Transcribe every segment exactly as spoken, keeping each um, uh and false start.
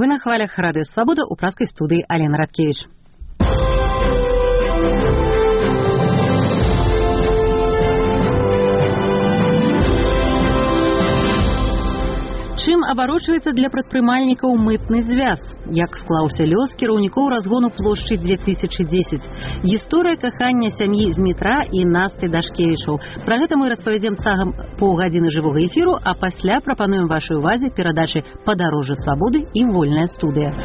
Вы на хвалях Радио Свобода, у праской студии Алена Радкевич. Чым абарочваецца для прадпрымальнікаў мытны звяз? Як склаўся лёс кіраўнікоў разгону плошчы две тысячи десять? Гісторыя кахання сям'і з метра і Насты Дашкевічаў. Пра гэта мы распавядзем цягам паўгадзіны жывога эфіру, а пасля прапануем вашай увазе перадачы «Падарожжа свабоды» і «Вольная студыя».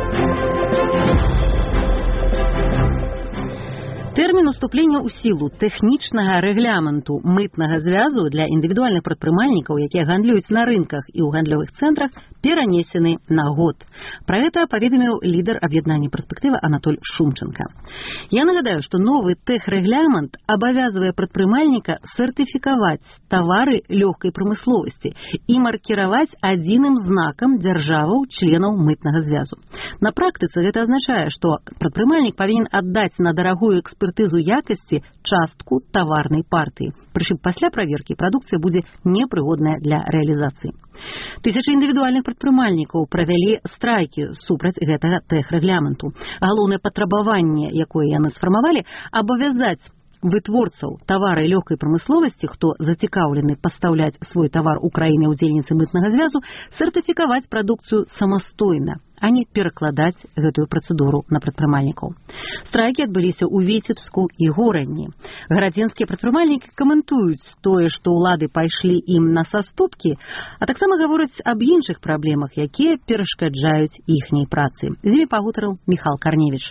Тэрмін уступлення ў сілу тэхнічнага рэгламенту мытнага звязу для індывідуальных прадпрымальнікаў, якія гандлююць на рынках і ў гандлёвых цэнтрах, перанесены на год. Пра гэта паведаміў лідар аб'яднання «Перспектыва» Анатоль Шумченко. Я нагадаю, што новы тэхрэгламент абавязвае прадпрымальніка сертыфікаваць тавары лёгкай прамысловасці і маркіраваць адзіным знакам дзяржаваў членаў мытнага звязу. На практыцы гэта азначае, што прадпрымальнік павінен аддаць на дарагую экспертызу якасці частку таварнай партыі. Прычым пасля праверкі прадукцыя будзе непрыгодная для рэалізацыі. Тысячы індывідуальных прадпрымальнікаў правялі страйкі супраць гэтага тэхрэгламенту. Галоўнае патрабаванне, якое яны сфармавалі, абавязаць вытворцаў тавара і лёгкай прамысловасці, хто зацікаўлены пастаўляць свой тавар у краіны-удзельніцы мытнага звязу, сертыфікаваць прадукцыю самастойна, а не перакладаць гэтую працэдуру на прадпрымальнікаў. Страйкі адбыліся ў Віцебску і Горанні. Гарадзенскія прадпрымальнікі каментуюць тое, што ўлады пайшлі ім на саступкі, а таксама гавораць аб іншых праблемах, якія перашкаджаюць іхняй працы. З імі пагутарыў Міхал Карневіч.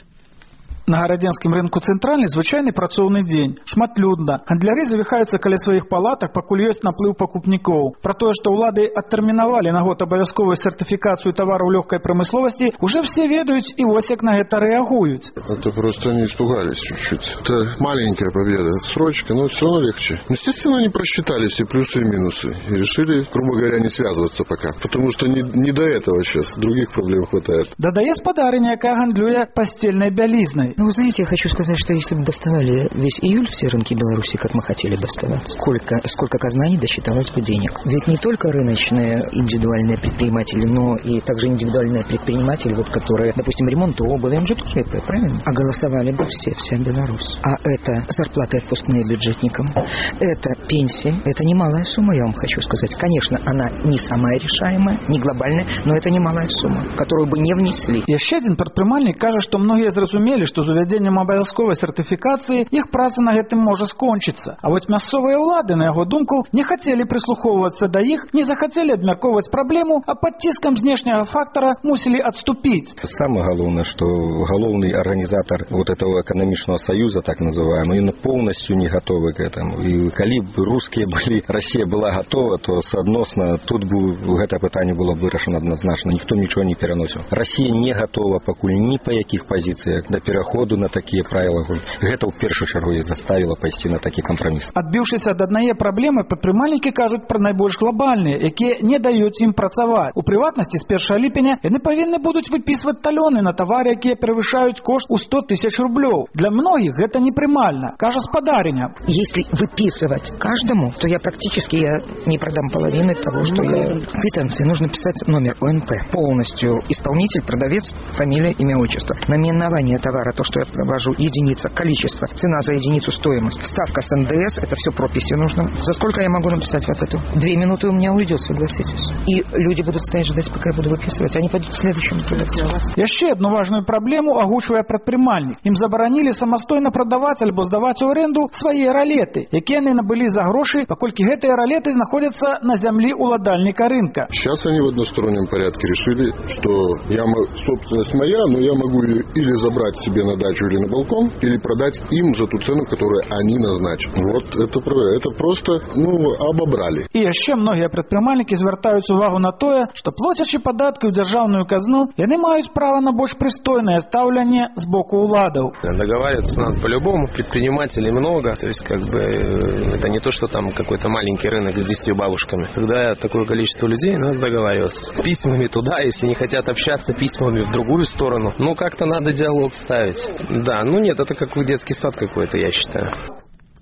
На гарадзенскім рынку цэнтральны звычайны працоўны дзень. Шматлюдна. Гандляры завіхаюцца каля сваіх палатак, пакуль ёсць наплыў пакупнікоў. Пра тое, што ўлады адтэрмінавалі на год абавязковую сертыфікацыю тавараў лёгкай прамысловасці, уже все ведаюць і вось як на гэта рэагуюць. Это просто они испугались чуть-чуть. Это маленькая победа, срочка, но все равно легче. Естественно, они просчитали все плюсы и минусы и решили, грубо говоря, не связываться пока. Потому что не, не до этого сейчас, других проблем хватает. Дадае спадарыня, якая гандлюе пастельнай бялізнай. Ну, вы знаете, я хочу сказать, что если бы бастовали весь июль все рынки Беларуси, как мы хотели бастовать, сколько, сколько казна не досчиталось бы денег. Ведь не только рыночные индивидуальные предприниматели, но и также индивидуальные предприниматели, вот, которые, допустим, ремонт обуви, он же тоже ИП, правильно? А голосовали бы все, вся Беларусь. А это зарплаты отпускные бюджетникам, это пенсии, это немалая сумма, я вам хочу сказать. Конечно, она не самая решаемая, не глобальная, но это немалая сумма, которую бы не внесли. Яшчэ адзін прадпрымальнік кажа, што многія зразумелі, што з увядзеннем абавязковай сертыфікацыі іх праца на гэтым можа скончыцца. А вот мясцовыя ўлады, на яго думку, не хацелі прыслухоўвацца да іх, не захацелі абмяркоўваць праблему, а пад ціскам знешняга фактара мусілі адступіць. Самое главное, что головный организатор вот этого экономичного союза, так называемый, он полностью не готовы к этому. И коли бы русские были, Россия была готова, то соотносно тут бы это питание было вырашено однозначно. Никто ничего не переносил. Россия не готова покуль ни по яких позициях до перехода на такие правила. Гэта ў першую чаргу і заставіла пайсці на такі кампраміс. Адбіўшыся ад аднае праблемы, прадпрымальнікі кажуць пра найбольш глобальныя, якія не даюць ім працаваць. У прыватнасці, з першага ліпеня яны павінны будуць выпісваць талёны на тавары, якія перавышаюць кошт у сто тысяч рублёў. Для многіх гэта непрымальна, кажа спадарыня. Если выписывать каждому, то я практически я не продам половины того, что ну, я... Квитанции нужно писать номер О Н П. Полностью исполнитель, продавец, фамилия, имя, отчество. Наименование товара, то, что я провожу, единица, количество, цена за единицу, стоимость, ставка с Н Д С, это все прописью нужно. За сколько я могу написать вот эту? Две минуты у меня уйдет, согласитесь. И люди будут стоять ждать, пока я буду выписывать. Они пойдут к следующему продавцу. Яшчэ одну важную праблему агучвае прадпрымальнік. Ім забаранілі самастойна прадаваць альбо здаваць у аренду свае ралеты, якія яны набылі за грошы, паколькі гэтыя ралеты знаходзяцца на зямлі уладальніка рынка. Сейчас они в одностороннем порядке решили, что я, собственность моя, но я могу или забрать себе на дачу или на балкон, или продать им за ту цену, которую они назначат. Вот это, это просто, ну, обобрали. І яшчэ многія прадпрымальнікі звяртаюць увагу на тое, што плоцячы падаткі ў дзяржаўную казну, яны маюць права на больш прыстойнае стаўленне з боку ўладаў. Договариваться надо по-любому, предпринимателей много, то есть как бы это не то, что там какой-то маленький рынок с десятью бабушками. Когда такое количество людей, надо договариваться. Письмами туда, если не хотят общаться, письмами в другую сторону. Ну, как-то надо диалог ставить. Да, ну нет, это как детский сад какой-то, я считаю.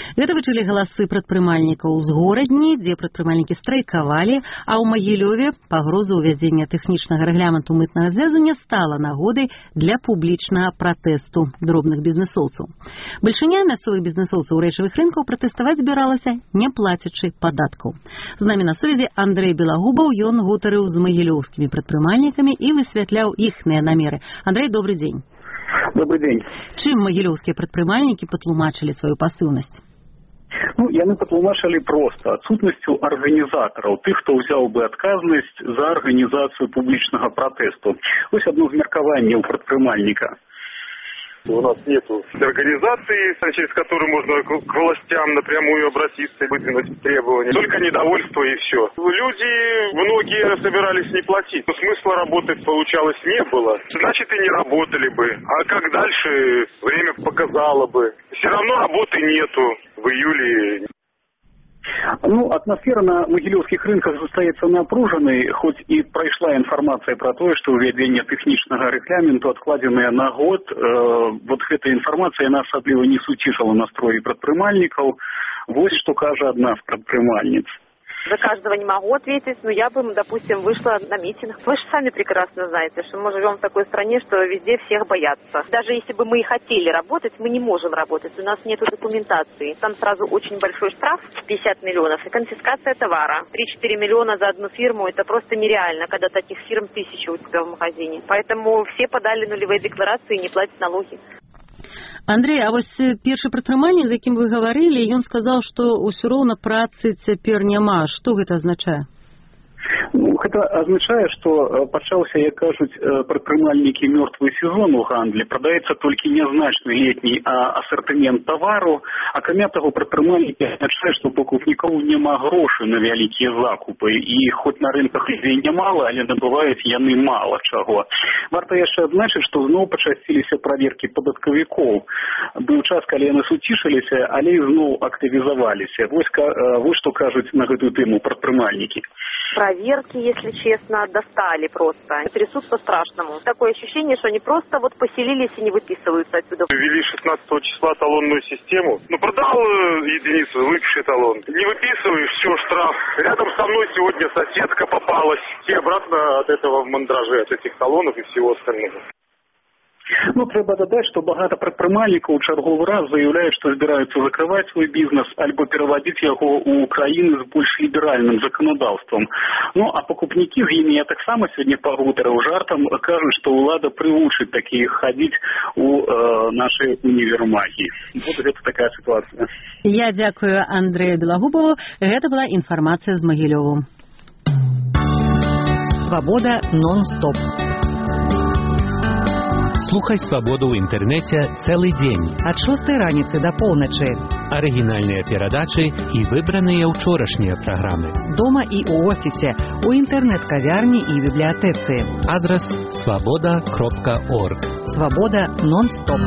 Гэта вы чулі галасы прадпрымальнікаў з горадні, дзе прадпрымальнікі страйкавалі, а ў Магілёве пагроза ўвядзення тэхнічнага рэгламенту мытнага звязу не стала нагодай для публічнага пратэсту дробных бізнесоўцаў. Бальшыня мясцовых бізнесоўцаў рэчавых рынкаў пратэставаць збіралася, не плацячы падаткаў. З намі на сувязі Андрэй Белагубаў, ён гутарыў з магілёўскімі прадпрымальнікамі і высвятляў іхныя намеры. Андрэй, добрый дзень. Добрый день. Чым магілёўскія прадпрымальнікі патлумачылі сваю пасыўнасць? Ну, яны патлумачылі проста адсутнасцю арганізатараў, тых, хто ўзяў бы адказнасць за арганізацыю публічнага пратэсту. Вось адно з меркаванняў прадпрымальніка. У нас нет организации, через которую можно к властям напрямую обратиться и выдвинуть требования. Только недовольство и все. Люди, многие собирались не платить. Но смысла работать, получалось, не было. Значит, и не работали бы. А как дальше, время показало бы. Все равно работы нету в июле. Ну, атмосфера на магілёўскіх рынках застаецца напружанай, хоць і прайшла інфармацыя пра тое, што ўвядзенне тэхнічнага рэгламенту адкладзенае на год. Э, вот гэта інфармацыя яна асабліва не суцішала настроі прадпрымальнікаў. Вось што кажа адна з прадпрымальніц. За каждого не могу ответить, но я бы, допустим, вышла на митинг. Вы же сами прекрасно знаете, что мы живем в такой стране, что везде всех боятся. Даже если бы мы и хотели работать, мы не можем работать. У нас нет документации. Там сразу очень большой штраф, пятьдесят миллионов, и конфискация товара. три-четыре миллиона за одну фирму, это просто нереально, когда таких фирм тысяча у тебя в магазине. Поэтому все подали нулевые декларации и не платят налоги. Андрей, а вось першы прадпрымальнік, з якім вы гаварылі, ён сказаў, што ўсё роўна працы цяпер няма. Што гэта азначае? Ну, гэта азначае, што пачаўся, як кажуць прадпрымальнікі, мёртвы сезон у гандлі. Прадаецца толькі нязначны летні асартымент тавару, акрамя таго прадпрымальнікі азначае, што пакупнікоў няма грошай на вялікія закупы, і хоць на рынках людзей нямала, але набываюць яны мала чаго. Варта яшчэ адзначыць, што зноў пачасціліся праверкі падаткавікоў. Быў час, калі яны суцішыліся, але і зноў актывізаваліся. Вось, вось што кажуць на гэтую тэму прадпрымальнікі. Проверки, если честно, достали просто. Трясут по-страшному. Такое ощущение, что они просто вот поселились и не выписываются отсюда. Ввели шестнадцатого числа талонную систему. Ну, продал единицу, выпиши талон. Не выписываешь, все, штраф. Рядом со мной сегодня соседка попалась. И обратно от этого в мандраже, от этих талонов и всего остального. Ну, трэба дадаць, што багата прадпрымальнікаў у чарговы раз заяўляюць, што збіраюцца закрываць свой бізнес альбо перавадзіць яго ў краіны з больш ліберальным заканадаўствам. Ну, а пакупнікі, з імі я таксама сёння пагутарыў жартам, кажуць, што ўлада прывучыць такіх хадзіць у э, нашай універмагі. Вот гэта такая сітуацыя. Я дзякую Андрэю Белагубову. Гэта была інфармацыя з Магілёву. Свабода нон-стоп. Слухай «Свабоду» ў інтэрнэце цэлы дзень. Ад шостай раніцы да поўначы. Арыгінальныя перадачы і выбраныя ўчорашнія праграмы. Дома і ў офісе, у інтэрнэт-кавярні і бібліятэцы. Адрас свабода кропка орг. Свабода нон-стоп.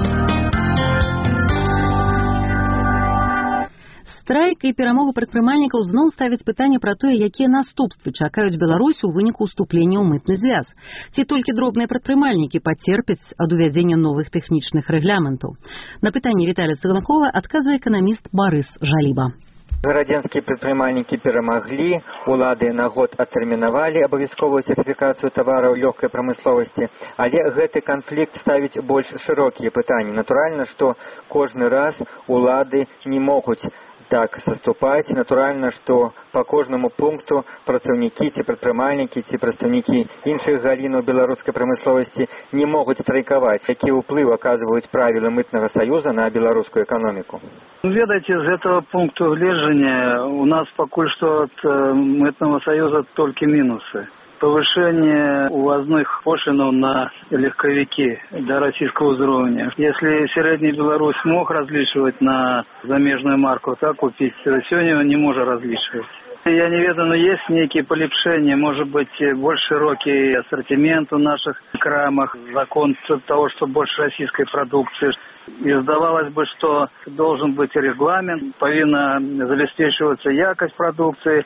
Страйк і перамогу прадпрымальнікаў зноў ставяць пытанне пра тое, якія наступствы чакаюць Беларусь у выніку ўступлення ў мытны звяз. Ці толькі дробныя прадпрымальнікі пацерпяць ад увядзення новых тэхнічных рэгламентаў? На пытанне Віталія Цыганкова адказвае эканаміст Барыс Жаліба. Гарадзенскія прадпрымальнікі перамаглі, улады на год адтэрмінавалі абавязковую сертыфікацыю тавараў лёгкай прамысловасці, але гэты канфлікт ставіць больш шырокія пытанні. Натуральна, што кожны раз улады не могуць так саступаць. Натуральна, што па кожнаму пункту працаўнікі ці прадпрымальнікі ці прадстаўнікі іншых галінаў беларускай прамысловасці не могуць страйкаваць. Які ўплыў аказваюць правілы мытнага саюза на беларускую эканоміку? Ведаеце, з гэтага пункту гледжання у нас пакуль што ад мытнага саюза толькі мінусы. Повышение увозных пошлинов на легковики до российского уровня. Если средний Беларусь мог различивать на замежную марку, так купить, сегодня он не может различивать. Я не ведаю, но есть некие полепшения, может быть, больше широкий ассортимент в наших крамах, закон того, что больше российской продукции. И сдавалось бы, что должен быть регламент, повинна забеспечиваться якость продукции,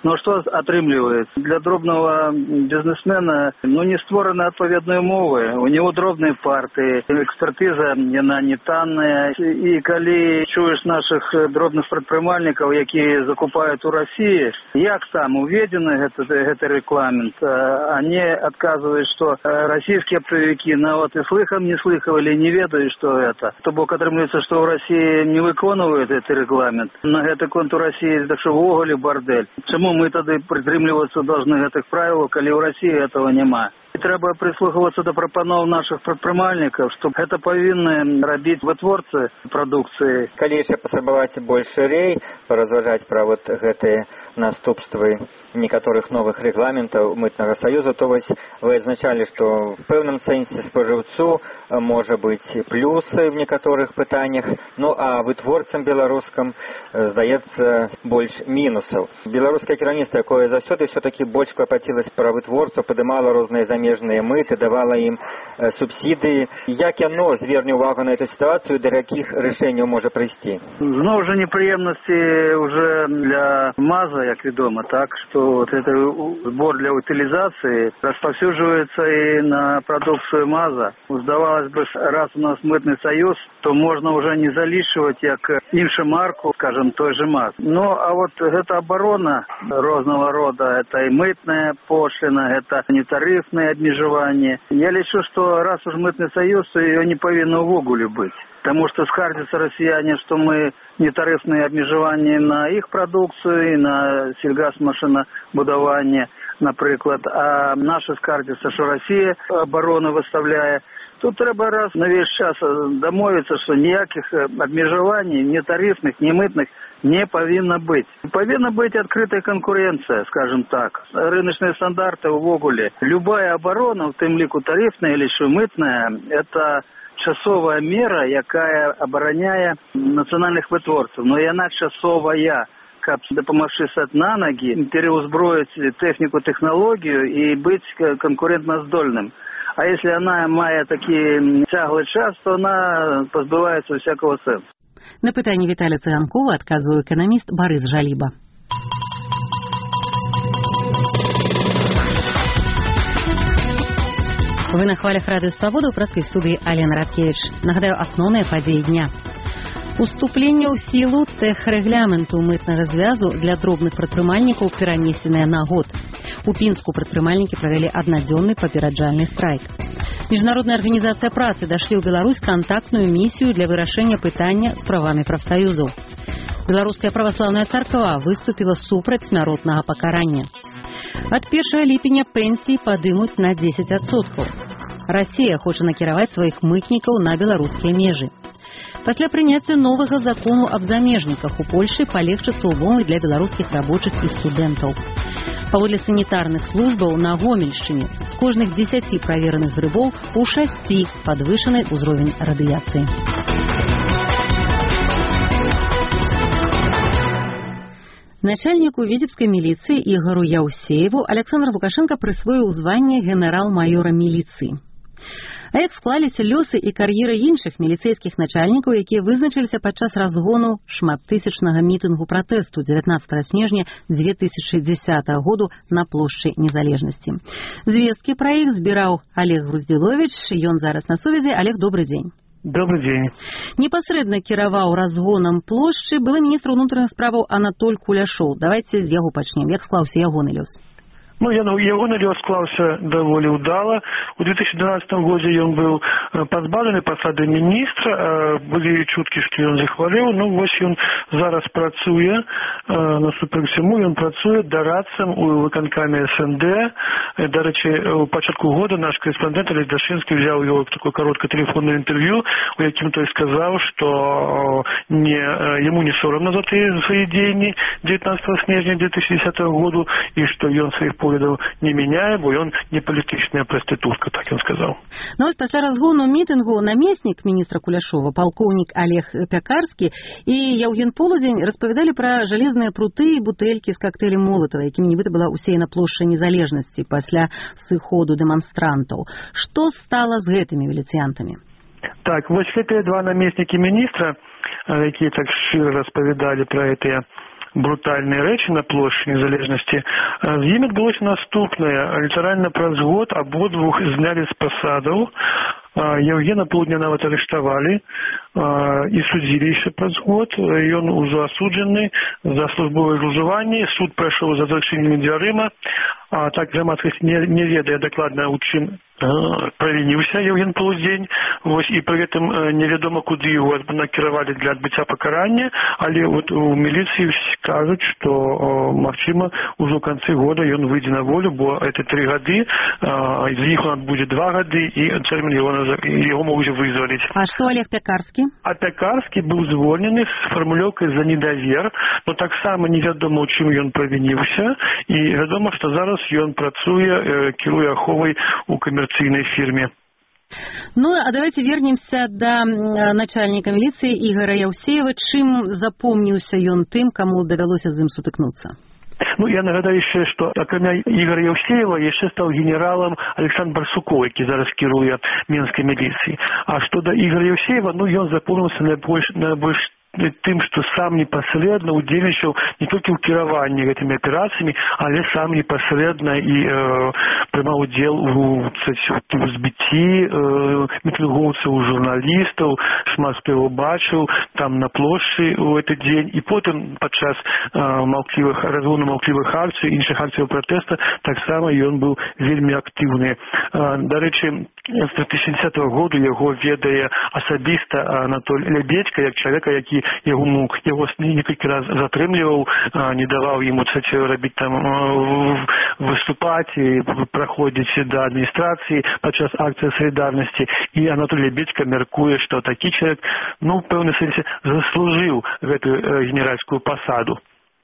Но что атрымліваецца? Для дробного бизнесмена ну, не створаны адпаведныя умовы. У него дробные партии, экспертиза яна не танная. И калі чуешь наших дробных предпринимальников, якія закупают у России, як там уведены этот, этот регламент, они отказывают, что российские оптовики на вот и слыхом не слыхивали, не ведают, что это. То бок атрымліваецца, что в России не выконывают этот регламент. На гэты конт у России так что ввогуле бордель. Чему мы тогда придерживаться должны этих правил, коли в России этого нема? И треба прислухиваться до пропанов наших предпринимальников, что это повинны робить вытворцы продукции. Коли еще паспрабаваць больш шырэй паразважаць пра вот гэтыя наступствы некаторых новых регламентаў мытнага саюза, то вось вы адзначалі, што в пэўным сэнсе спажыўцу можа быць плюсы в некаторых пытаннях, ну а вытворцам беларускам здаецца больш мінусаў. Беларускае кіраўніцтва, якое заўсёды ўсё-такі больш клапацілася пра вытворцаў, падымала розныя замежныя мыты, давала ім субсидыі. Як яно зверне увагу на эту ситуацию, до якіх рашэнняў можа прыйсці? Зноў жа непрыемнасці уже для МАЗа, як вядома, так, что вот это сбор для утилизации распаўсюджваецца и на продукцию МАЗа. Здавалось бы, раз у нас мытный союз, то можно уже не залишивать як іншу марку, скажем, той же МАЗ. Ну, а вот гэта оборона розного рода, это и мытная пошлина, это нетарифные обмежевания. Я лечу, что раз уж мытный союз, то ее не повинно увогуле быть. Потому что скардятся россияне, что мы нетарифные обмежевания на их продукцию, и на сельгазмашинобудование, например, а наши скардятся, что Россия оборону выставляет. Тут треба раз на весь час домовиться, что никаких обмежеваний, ни тарифных, ни мытных не повинно быть. Повинна быть открытая конкуренция, скажем так. Рыночные стандарты увогуле. Любая оборона, в тем лику тарифная или еще мытная, это часовая мера, якая обороняє национальных вытворцев. Но и она часовая, как допомогши стать на ноги, переузброить технику, технологию и быть конкурентноздольным. А если она має такий тяглий час, то вона позбувається всякого сенсу. На питання Віталія Циганкова відказує економіст Борис Жаліба. Вы на хвалях Радио Свобода, в праской студии Алена Радкевич. Нагадаю, основные події дня. Уступлення ў сілу тэхрэгламенту мытнага звязу для дробных прадпрымальнікаў перанесеныя на год. У Пінску прадпрымальнікі правялі аднадзённы папераджальны страйк. Міжнародная арганізацыя працы дашлі ў Беларусь кантактную місію для вырашэння пытання з правамі прафсаюзаў. Беларуская праваслаўная царква выступіла супраць смяротнага пакарання. Ад першага ліпеня пенсіі падымуць на дзесяць адсоткаў. Расія хоча накіраваць сваіх мытнікаў на беларускія межы. Пасля прыняцця новага закону аб замежніках у Польшы палегчацца ўмовы для беларускіх рабочых і студэнтаў. Паводле санітарных службаў на Гомельшчыне з кожных дзесяці правераных грыбоў у шасці падвышаны ўзровень радыяцыі. Начальнику Витебской милиции Игору Яусееву Александр Лукашенко присвоил звание генерал-майора милиции. А як склаліся лёсы і кар'еры іншых міліцейскіх начальнікаў, якія вызначыліся падчас разгону шматтысячнага мітынгу пратэсту дзевятнаццатага снежня дзве тысячы дзесятага году на плошчы Незалежнасці. Звесткі пра іх збіраў Олег Груздзіловіч, ён зараз на сувязі. Олег, добрый дзень. Добрый день. Непасрэдна кіраваў разгонам плошчы былы міністр унутраных справаў Анатоль Куляшоў. Давайте з яго пачнем. Як склаўся ягоны лёс? Ну, ягоны лёс склаўся даволі ўдала. У две тысячи двенадцатом годзе ён быў пазбаўлены пасады міністра. Былі чуткі, што ён захварэў. Ну, вось ён зараз працуе. Насупраць усяму, ён працуе дарадцам у выканкаме эс эн дэ. Дарэчы, у пачатку года наш корэспандэнт Олег Дашынскі взяў яго такое кароткае тэлефоннае інтэрв'ю, у якім той сказаў, што не, яму не сорамна за тыя свае дзеянні дзевятнаццатага снежня две тысячи десятого году, і што ён сваіх поглядаў не мяняе, бо ён не палітычная прастытутка, так ён сказаў. Ну, вось пасля разгону мітынгу намеснік міністра Куляшова, палкоўнік Олег Пякарскі і Яўген Полудзень распавядалі пра жалезныя пруты і бутэлькі з коктейлем Молотава, якімі нібыта была ўсеяна плошча Незалежнасці пасля сыходу дэманстрантаў. Што стала з гэтымі міліцыянтамі? Так, вось гэтыя два намеснікі міністра, якія так шчыра распавядалі пра гэтыя брутальныя рэчы на плошчы Незалежнасці. З ім адбылося наступнае. Літаральна праз год абодвух знялі з пасадаў. Евгена полдня нават арыштавалі і судзілі яшчэ праз год. Ён ужо асуджаны за службовае злоўжыванне. Суд прайшоў за зачыненымі дзвярыма. А так грамадскасць не, не ведае дакладна, у чым правініўся Евген Полудзень. Вось, і пры гэтым невядома, куды яго накіравалі для адбыцця пакарання, але вот у міліцыі кажуць, што магчыма ужо ў канцы года ён выйдзе на волю, бо это тры гады, з іх он адбудзе два гады, і тэрмін яго, яго могуць вызваліць. А што Олег Пякарскі? А Пякарскі быў звольнены з фармулёўкай за недавер, но таксама невядома, у чым ён правініўся, і вядома, што зараз ён працуе, кіруе аховай у камерцыйнай фірме. Ну, а давайте вернемся до начальника милиции Игоря Яўсеева. Чым запомніўся ён тым, каму давялося з ім сутыкнуцца? Ну, я нагадаю яшчэ, што акрамя Ігора Яўсеева яшчэ стаў генералам Александр Барсуков, які зараз кіруе менскай міліцыі. А што да Ігора Яўсеева, ну, ён запомніўся найбольш, найбольш тым, што сам непасрэдна удзельнічаў не толькі ў кіраванні гэтымі аперацыямі, але сам непасрэдна і э, прымаў удзел у, у збіцці э, мітынгоўцаў, журналістаў, шмат хто яго бачыў там на плошчы ў гэты дзень, і потым падчас э, маўклівых разгону маўклівых акцый, іншых акцыяў пратэста таксама ён быў вельмі актыўны. Э, дарэчы, з две тысячи десятого году яго ведае асабіста Анатоль Лебедька, як чалавека, які яго мог, яго некалькі раз затрымліваў, не даваў ему рабіць там выступаць і праходзіць да адміністрацыі падчас акцыі салідарнасці. І Анатоль Лебедька мяркуе, што такі чалавек, ну, в пэўным сэнсе заслужыў гэтую генеральскую пасаду.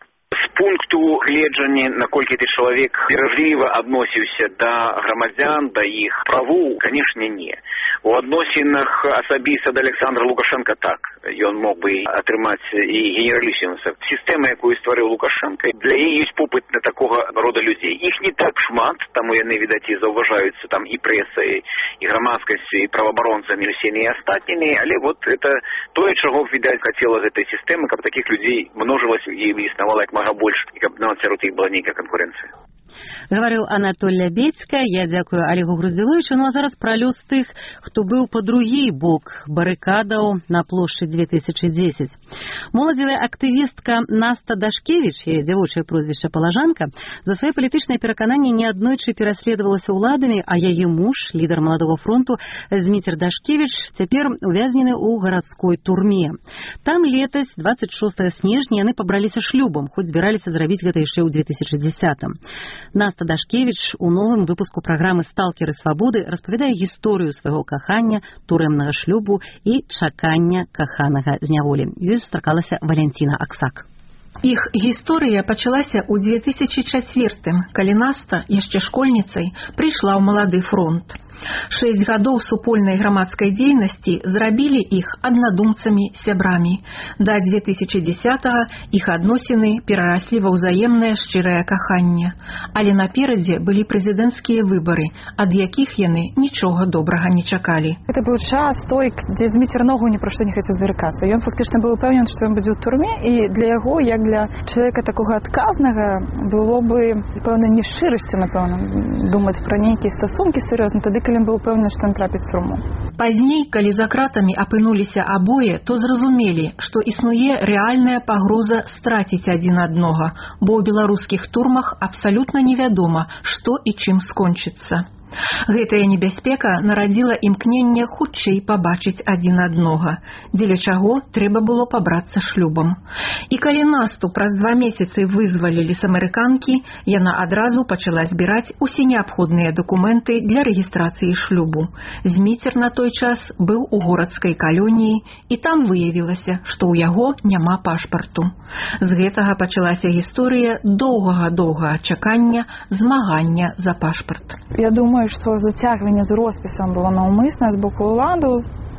З пункту гледжання, наколькі ты чалавек беражліва адносіўся да грамадзян, да іх правоў, канешне, не. У адносінах асабіста да Александра Лукашенка так. Ён мог бы атрымаць і генераліссімуса. Сістэма, якую стварыў Лукашенко, для яе ёсць попыт на такога рода людзей. Іх не так шмат, таму яны, відаць, і заўважаюцца там і прэсай, і грамадскасцю, і праваабаронцамі, і усімі астатнімі, але вот это тое, чаго, відаць, хацела гэтай сістэмы, каб такіх людзей множылася і існавала як мага больш, і каб нават сярод іх была нейкая канкурэнцыя. Гаварыў Анатоль Лебедька. Я дзякую Олегу Груздзіловічу. Ну а зараз пра лёс тых, хто быў па другі бок барыкадаў на плошчы две тысячи десять. Моладзевая актывістка Наста Дашкевіч, яе дзявочае прозвішча Палажанка, за свае палітычныя перакананні неаднойчы пераследавалася ўладамі, а яе муж, лідар маладога фронту Зміцер Дашкевіч, цяпер увязнены ў гарадской турме. Там летась двадцать шостого снежня яны пабраліся шлюбам, хоць збіраліся зрабіць гэта яшчэ ў две тысячи десятом. Наста Дашкевіч у новым выпуску праграмы «Сталкеры свабоды» распавядае гісторыю свайго кахання, турэмнага шлюбу і чакання каханага з няволі. Ёй сустракалася Валянціна Аксак. Іх гісторыя пачалася ў две тысячи четвёртым, калі Наста, яшчэ школьніцай, прыйшла ў малады фронт. Шэсць гадоў супольнай грамадскай дзейнасці зрабілі іх аднадумцамі, сябрамі. Да две тысячи десятого іх адносіны перараслі ва ўзаемнае шчырае каханне. Але наперадзе былі прэзідэнцкія выбары, ад якіх яны нічога добрага не чакалі. Это быў час той, дзе Зміцер ногу ні пра што не хацеў зарыкацца. Ён фактычна быў упэўнены, што ён будзе ў турме, і для яго, як для чалавека такога адказнага, было бы, пэўна, не шчырасцю, напэўна, думаць пра нейкія стасункі сур'ёзна, тады, калі ён быў упэўнены, што ён трапіць у турму. Пазней, калі за кратамі апынуліся абое, то зразумелі, што існуе рэальная пагроза страціць адзін аднога, бо ў беларускіх турмах абсалютна невядома, што і чым скончыцца. Гэтая небяспека нарадзіла імкненне хутчэй пабачыць адзін аднога, дзеля чаго трэба было пабрацца шлюбам. І калі Насту праз два месяцы вызвалілі з амерыканкі, яна адразу пачала збіраць усе неабходныя дакументы для рэгістрацыі шлюбу. Зміцер на той час быў у горадскай калоніі, і там выявілася, што ў яго няма пашпарту. З гэтага пачалася гісторыя доўгага-доўгага чакання, змагання за пашпарт. Я думаю, што зацягванне з роспісам было наўмысна з боку ўладу,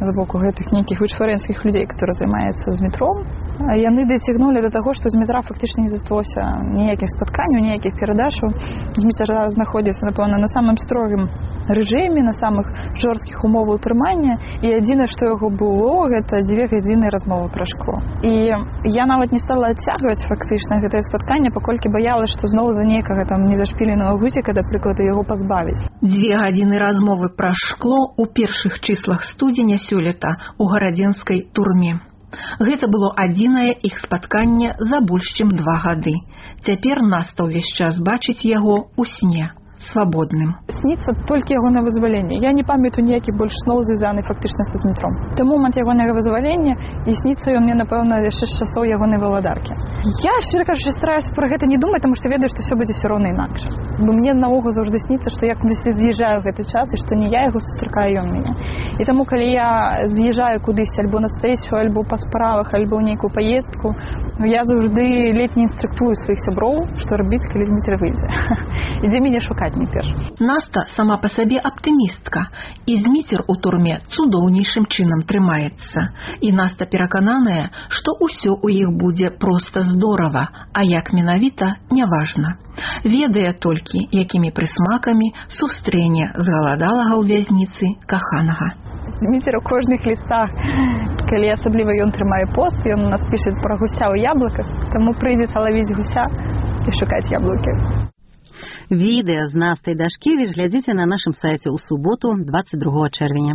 з боку гэтых нейкіх вычварэнскіх людзей, которые займаюцца з метром. Яны дацягнулі да таго, што з метра фактычна не засталося ніякіх спатканняў, ніякіх перадачаў. Зміцер зараз знаходзіцца, напэўна, на самым строгім рэжыме, на самых жорсткіх умовах утрымання, і адзінае, што яго было, гэта дзве гадзіны размовы пра шкло. І я нават не стала адцягваць фактычна гэтае спатканне, паколькі баялась, што зноў за нейкага там незашпіленага гузіка, да прыкладу, яго пазбавіць. Дзве гадзіны размовы пра шкло ў першых чыслах студзеня сёлета ў гарадзенскай турме. Гэта было адзінае іх спатканне за больш чым два гады. Цяпер Наста ўвесь час бачыць яго ў сне, свабодным. Сніцца толькі ягонае вызваленне. Я не памятаю ніякіх больш сноў, звязаных фактычна са метром. Ты момант ягонага вызвалення, і сніцца ён мне, напэўна, яшчэ з часоў ягонай валадаркі. Я, шчыра кажучы, стараюся пра гэта не думаць, таму што ведаю, што ўсё будзе ўсё роўна інакш. Бо мне наогул заўжды сніцца, што я кудысьці з'язджаю гэты час, і што не я яго сустракаю, ён мяне. І таму, калі я з'язджаю кудысьці альбо на сесію, альбо па справах, альбо ў нейкую паездку, я заўжды ледзь не інструктую сваіх сяброў, што рабіць, калі Зміцер выйдзе. І дзе мяне шукаць не перш. Наста сама па сабе аптымістка, і Зміцер у турме цудоўнейшым чынам трымаецца. І Наста перакананая, што ўсё ў іх будзе проста здорава, а як менавіта, няважна. Ведае толькі, якімі прысмакамі сустрэне згаладалага ў вязніцы каханага. Зміцер у кожных лістах, калі асабліва ён трымае пост, ён у нас піша пра гуся ў яблыках, таму прыйдзецца лавіць гуся і шукаць яблыкі. Відэа з Настай Дашкевіч глядзіце на нашым сайце ў суботу, двадцать другого чэрвеня.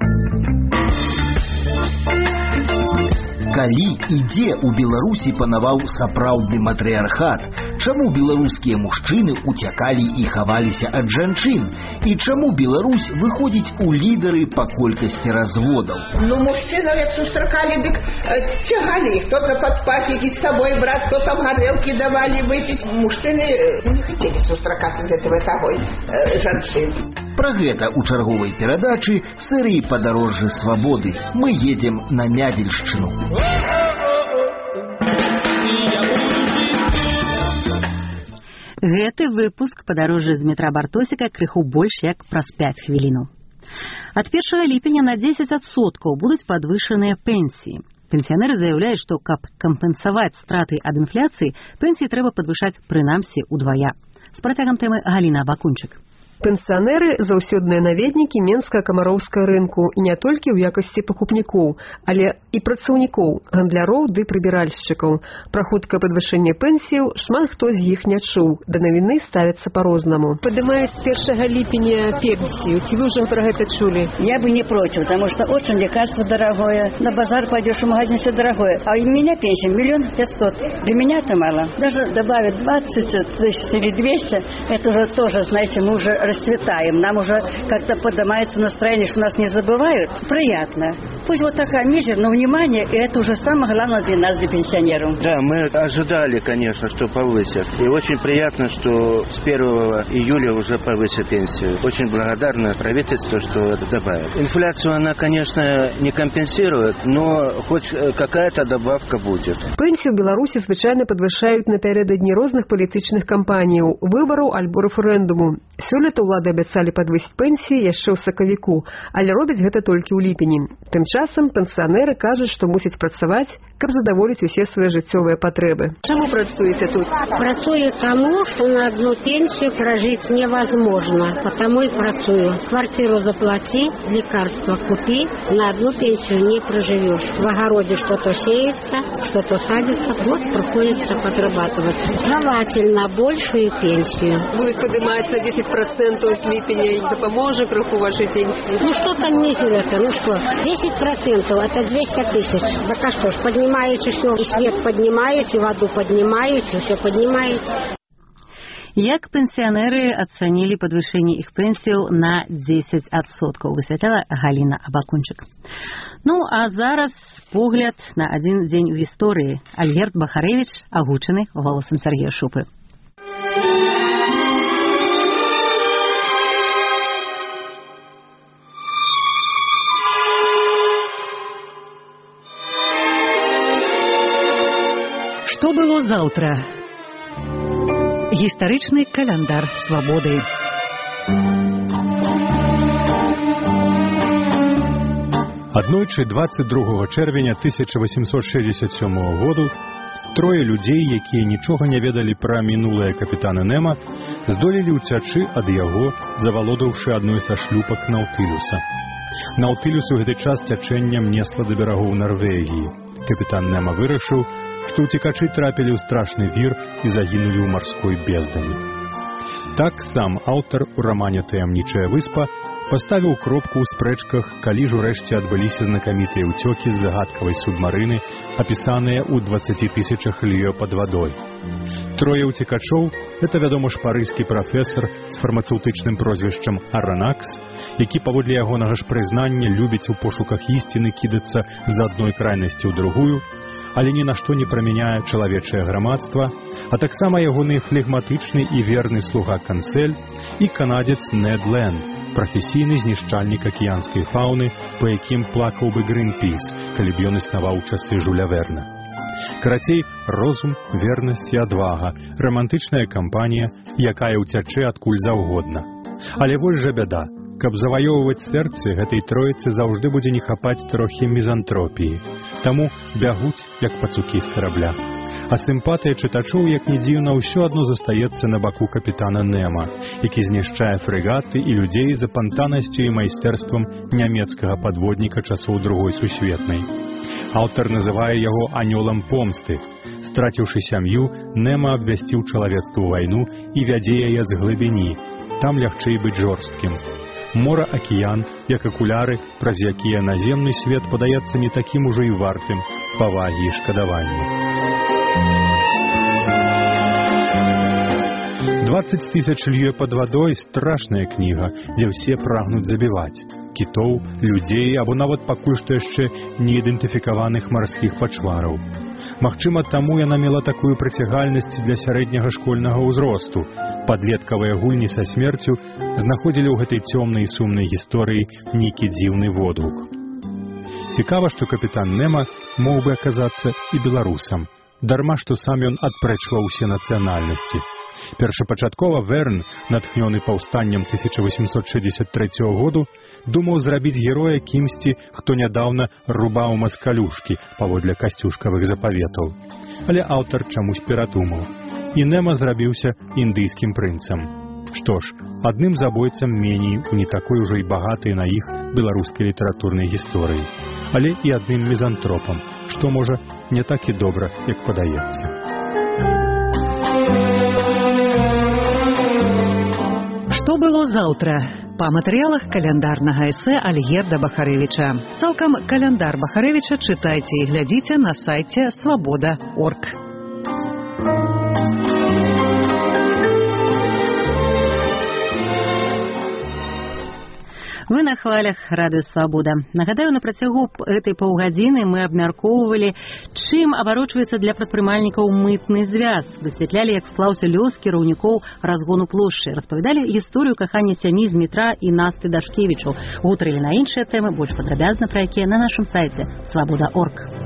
Калі і дзе ў Беларусі панаваў сапраўдны матрыархат? Чаму беларускія мужчыны уцякалі і хаваліся ад жанчын? І чаму Беларусь выходзіць у лідары па колькасці разводаў? Ну, мужчынаў, як сустракалі, дык цягалі іх. Кто-то пад пакекі з сабой браць, кто там гарэлкі давалі выпіць. Мужчыны не хацелі сустракацца з гэтага тагой жанчын. Пра гэта ў чарговай перадачы серыі «Падарожжы свабоды». Мы едзем на Мядзельшчыну. Гэты выпуск «Падарожжы» з метра Бартосіка крыху больш як праз пяць хвілінаў. Ад першага ліпеня на дзесяць адсоткаў будуць падвышаныя пенсіі. Пенсіянеры заяўляюць, што каб кампенсаваць страты ад інфляцыі, пенсіі трэба падвышаць прынамсі ўдвая. З працягам тэмы Галіна Абакунчык. Пенсіянеры заўсёдныя наведнікі Менска-Камароўскага рынку і не толькі ў якасці пакупнікоў, але і працаўнікоў, гандляроў ды прыбіральшчыкаў. Пра хуткае падвышэнне пенсіяў шмат хто з іх не чуў, да навіны ставяцца па-рознаму. Падымаюць з першага ліпеня пенсію. Ці вы ўжо пра гэта чулі? Я бы не против, потому что очень лекарство дорогое. На базар пойдешь, в магазин все дорогое. А у меня пенсия миллион пятьсот. Для меня это мало. Даже добавить двадцать тысяч или двести, это уже тоже, знаете, мы уже расцветаем. Нам уже как-то поднимается настроение, что нас не забывают. Приятно. Пусть вот такая мизер, но внимание, и это уже самое главное для нас, для пенсионеров. Да, мы ожидали, конечно, что повысят. И очень приятно, что с первого июля уже повысят пенсию. Очень благодарна правительству, что это добавит. Инфляцию она, конечно, не компенсирует, но хоть какая-то добавка будет. Пенсию в Беларуси звычайно подвышают напярэдадні розных палітычных кампаніяў, выбараў альбо рэферэндуму. Сёлета ўлады абяцалі падвысіць пенсіі яшчэ ў сакавіку, але робяць гэта толькі ў ліпені. Тым часам пенсіянеры кажуць, што мусяць працаваць, каб задаволіць усе свае жыццёвыя патрэбы. Чаму працуеце тут? Працую тому, что на одну пенсию прожить невозможно. Потому и працую. Квартиру заплати, лекарства купи, на одну пенсию не проживешь. В огороде что-то сеется, что-то садится, вот приходится подрабатывать. Желательно большую пенсию. Будет поднимать на десять процентов с липеня, и это поможет кроху вашей пенсии? Ну что там мизер-то? Ну что, десять процентов это двести тысяч. Да а что ж, поднимаете все, и свет поднимаете, и воду поднимаете, все поднимаете. Як пенсіянеры ацанілі падвышэнне іх пенсіяў на дзесяць адсоткаў, высвятляла Галіна Абакунчык. Ну, а зараз погляд на адзін дзень у гісторыі. Альгерд Бахарэвіч, агучаны голасам Сергея Шупы. Што было заўтра? Гістарычны каляндар свабоды. Аднойчы дваццаць другога чэрвеня тысяча восемьсот шестьдесят седьмого году трое людзей, якія нічога не ведалі пра мінулае капітана Нема, здолелі ўцячы ад яго, завалодаўшы адной са шлюпак Наутылюса. Наутылюс у гэты час цячэннем несла да берагоў Нарвегіі. Капітан Нема вырашыў, што ўцекачы трапілі ў страшны вір і загінулі ў марской бездані. Так сам аўтар у рамане «Таямнічая выспа» паставіў кропку ў спрэчках, калі ж урэшце адбыліся знакамітыя ўцёкі з загадкавай субмарыны, апісаныя ў дваццаці тысячах льё пад вадой. Трое ўцекачоў – гэта, вядома ж, парыжскі прафесар з фармацэўтычным прозвішчам Аранакс, які, паводле ягонага ж прызнання, любіць у пошуках ісціны кідацца з адной крайнасці ў другую, але ні на што не прамяняе чалавечае грамадства, а таксама ягоны флегматычны і верны слуга Канцэль і канадзец Нед Ленд, прафесійны знішчальнік акіянскай фауны, па якім плакаў бы Гринпіс, калі б ён існаваў у часы Жуля Верна. Карацей, розум, вернасць і адвага, рамантычная кампанія, якая ўцячэ адкуль заўгодна. Але вось жа бяда. Каб заваёўваць сэрцы, гэтай троіцы заўжды будзе не хапаць трохі мізантропіі. Таму бягуць, як пацукі з карабля. А сімпатыя чытачоў, як ні дзіўна, ўсё адно застаецца на баку капітана Нема, які знішчае фрэгаты і людзей за пантанасцю і майстэрствам нямецкага падводніка часоў Другой сусветнай. Аўтар называе яго анёлам помсты. Страціўшы сям'ю, Нема абвясціў чалавецтву вайну і вядзе яе з глыбіні. Там лягчэй быць жорсткім. Мора, акіян, як акуляры, праз якія наземны свет падаецца не такім ужо і вартым павагі і шкадавання. «двадцать тысяч льё пад вадой» – страшная кніга, дзе ўсе прагнуць забіваць кітоў, людзей або нават пакуль што яшчэ неідэнтыфікаваных марскіх пачвараў. Магчыма, таму яна мела такую прыцягальнасць для сярэдняга школьнага ўзросту. Падлеткавыя гульні са смерцю знаходзілі ў гэтай цёмнай і сумнай гісторыі нейкі дзіўны водгук. Цікава, што капітан Нема мог бы аказацца і беларусам. Дарма, што сам ён адпрэчваў усе нацыянальнасці. Першапачаткова Верн, натхнёны паўстаннем тысяча восемьсот шестьдесят третьего году, думаў зрабіць героя кімсьці, хто нядаўна рубаў маскалюшкі паводле касцюшкавых запаветаў. Але аўтар чамусь перадумаў. І Нема зрабіўся індыйскім прынцам. Што ж, адным забойцам меней у не такой ужо і багатай на іх беларускай літаратурнай гісторыі, але і адным мізантропам, што, можа, не так і добра, як падаецца. Што было заўтра? Па матэрыялах каляндарнага эсэ Альгерда Бахарэвіча. Цалкам каляндар Бахарэвіча чытайце і глядзіце на сайце свабода точка орг. Вы на хвалях Радыё Свабода. Нагадаю, на працягу гэтай паўгадзіны мы абмяркоўвалі, чым абарочваецца для прадпрымальнікаў мытны звяз, высвятлялі, як склаўся лёс кіраўнікоў разгону плошчы, распавядалі гісторыю кахання сям'і з Дмітра і Насты Дашкевічаў, гутарылі на іншыя тэмы, больш падрабязна пра якія на нашым сайце свабода точка орг.